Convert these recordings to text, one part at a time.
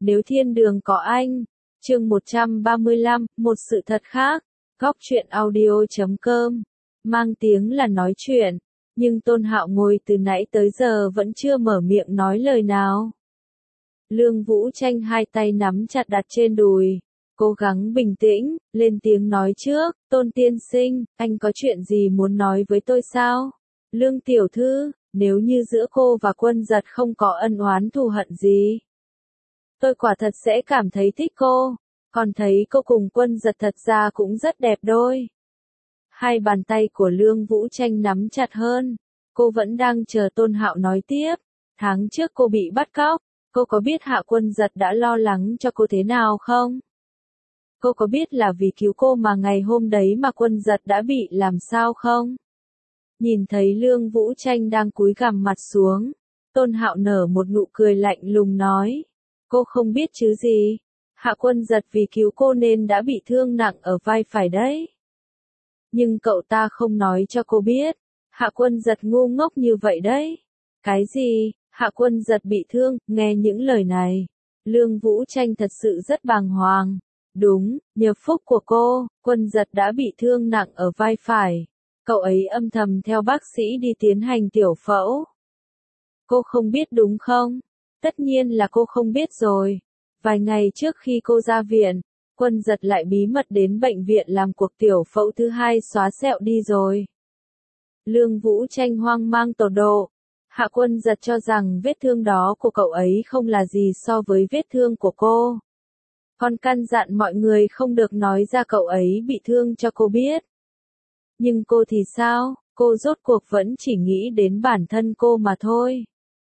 Nếu thiên đường có anh. Chương 135, một sự thật khác. Góc truyện audio.com. Mang tiếng là nói chuyện, nhưng Tôn Hạo ngồi từ nãy tới giờ vẫn chưa mở miệng nói lời nào. Lương Vũ Tranh hai tay nắm chặt đặt trên đùi, cố gắng bình tĩnh, lên tiếng nói trước, Tôn tiên sinh, anh có chuyện gì muốn nói với tôi sao? Lương tiểu thư, nếu như giữa cô và Quân Giật không có ân oán thù hận gì, tôi quả thật sẽ cảm thấy thích cô, còn thấy cô cùng Quân Giật thật ra cũng rất đẹp đôi. Hai bàn tay của Lương Vũ Tranh nắm chặt hơn, cô vẫn đang chờ Tôn Hạo nói tiếp. Tháng trước cô bị bắt cóc, cô có biết Hạ Quân Giật đã lo lắng cho cô thế nào không? Cô có biết là vì cứu cô mà ngày hôm đấy mà Quân Giật đã bị làm sao không? Nhìn thấy Lương Vũ Tranh đang cúi gằm mặt xuống, Tôn Hạo nở một nụ cười lạnh lùng nói. Cô không biết chứ gì, Hạ Quân Giật vì cứu cô nên đã bị thương nặng ở vai phải đấy. Nhưng cậu ta không nói cho cô biết, Hạ Quân Giật ngu ngốc như vậy đấy. Cái gì, Hạ Quân Giật bị thương? Nghe những lời này, Lương Vũ Tranh thật sự rất bàng hoàng. Đúng, nhờ phúc của cô, Quân Giật đã bị thương nặng ở vai phải. Cậu ấy âm thầm theo bác sĩ đi tiến hành tiểu phẫu. Cô không biết đúng không? Tất nhiên là cô không biết rồi. Vài ngày trước khi cô ra viện, Quân Giật lại bí mật đến bệnh viện làm cuộc tiểu phẫu thứ hai xóa sẹo đi rồi. Lương Vũ Tranh hoang mang tột độ. Hạ Quân Giật cho rằng vết thương đó của cậu ấy không là gì so với vết thương của cô. Còn căn dặn mọi người không được nói ra cậu ấy bị thương cho cô biết. Nhưng cô thì sao, cô rốt cuộc vẫn chỉ nghĩ đến bản thân cô mà thôi.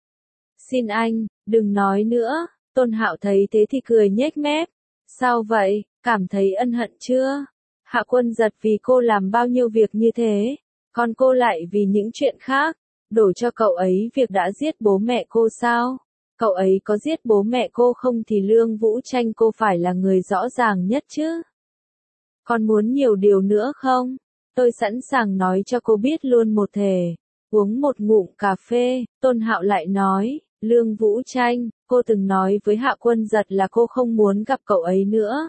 Xin anh, đừng nói nữa, Tôn Hạo thấy thế thì cười nhếch mép. Sao vậy, cảm thấy ân hận chưa? Hạ Quân Giật vì cô làm bao nhiêu việc như thế, còn cô lại vì những chuyện khác, đổ cho cậu ấy việc đã giết bố mẹ cô sao? Cậu ấy có giết bố mẹ cô không thì Lương Vũ Tranh cô phải là người rõ ràng nhất chứ. Còn muốn nhiều điều nữa không? Tôi sẵn sàng nói cho cô biết luôn một thể. Uống một ngụm cà phê, Tôn Hạo lại nói, Lương Vũ Tranh, cô từng nói với Hạ Quân Giật là cô không muốn gặp cậu ấy nữa.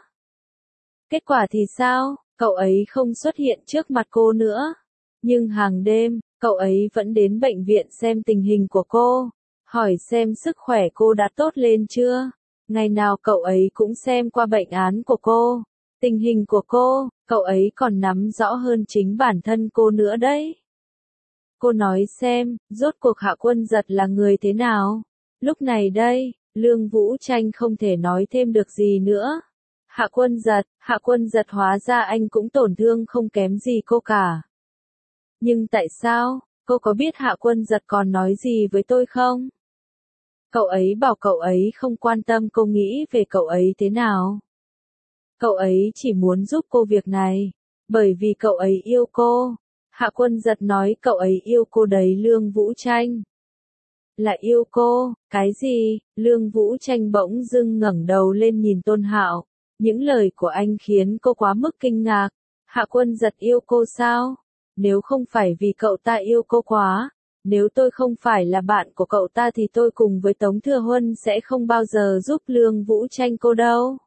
Kết quả thì sao? Cậu ấy không xuất hiện trước mặt cô nữa. Nhưng hàng đêm, cậu ấy vẫn đến bệnh viện xem tình hình của cô, hỏi xem sức khỏe cô đã tốt lên chưa. Ngày nào cậu ấy cũng xem qua bệnh án của cô, tình hình của cô, cậu ấy còn nắm rõ hơn chính bản thân cô nữa đấy. Cô nói xem, rốt cuộc Hạ Quân Giật là người thế nào? Lúc này đây, Lương Vũ Tranh không thể nói thêm được gì nữa. Hạ Quân Giật hóa ra anh cũng tổn thương không kém gì cô cả. Nhưng tại sao, cô có biết Hạ Quân Giật còn nói gì với tôi không? Cậu ấy bảo cậu ấy không quan tâm cô nghĩ về cậu ấy thế nào. Cậu ấy chỉ muốn giúp cô việc này, bởi vì cậu ấy yêu cô. Hạ Quân Giật nói cậu ấy yêu cô đấy Lương Vũ Tranh. Là yêu cô, cái gì? Lương Vũ Tranh bỗng dưng ngẩng đầu lên nhìn Tôn Hạo. Những lời của anh khiến cô quá mức kinh ngạc. Hạ Quân Giật yêu cô sao? Nếu không phải vì cậu ta yêu cô quá, nếu tôi không phải là bạn của cậu ta thì tôi cùng với Tống Thừa Huân sẽ không bao giờ giúp Lương Vũ Tranh cô đâu.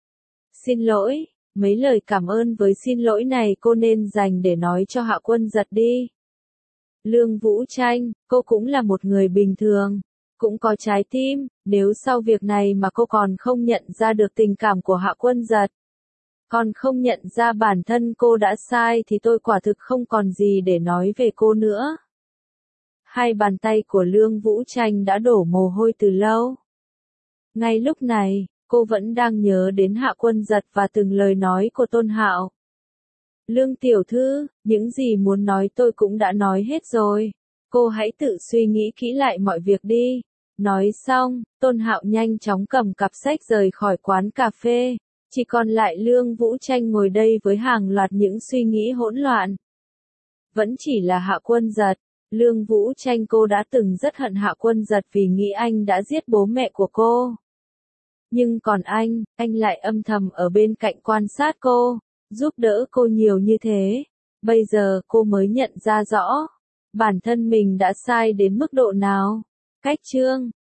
Xin lỗi, mấy lời cảm ơn với xin lỗi này cô nên dành để nói cho Hạ Quân Giật đi. Lương Vũ Tranh, cô cũng là một người bình thường, cũng có trái tim, nếu sau việc này mà cô còn không nhận ra được tình cảm của Hạ Quân Giật, còn không nhận ra bản thân cô đã sai thì tôi quả thực không còn gì để nói về cô nữa. Hai bàn tay của Lương Vũ Tranh đã đổ mồ hôi từ lâu. Ngay lúc này, cô vẫn đang nhớ đến Hạ Quân Giật và từng lời nói của Tôn Hạo. Lương tiểu thư, những gì muốn nói tôi cũng đã nói hết rồi. Cô hãy tự suy nghĩ kỹ lại mọi việc đi. Nói xong, Tôn Hạo nhanh chóng cầm cặp sách rời khỏi quán cà phê. Chỉ còn lại Lương Vũ Tranh ngồi đây với hàng loạt những suy nghĩ hỗn loạn. Vẫn chỉ là Hạ Quân Giật. Lương Vũ Tranh cô đã từng rất hận Hạ Quân Giật vì nghĩ anh đã giết bố mẹ của cô. Nhưng còn anh lại âm thầm ở bên cạnh quan sát cô, giúp đỡ cô nhiều như thế. Bây giờ cô mới nhận ra rõ, bản thân mình đã sai đến mức độ nào. Cách chương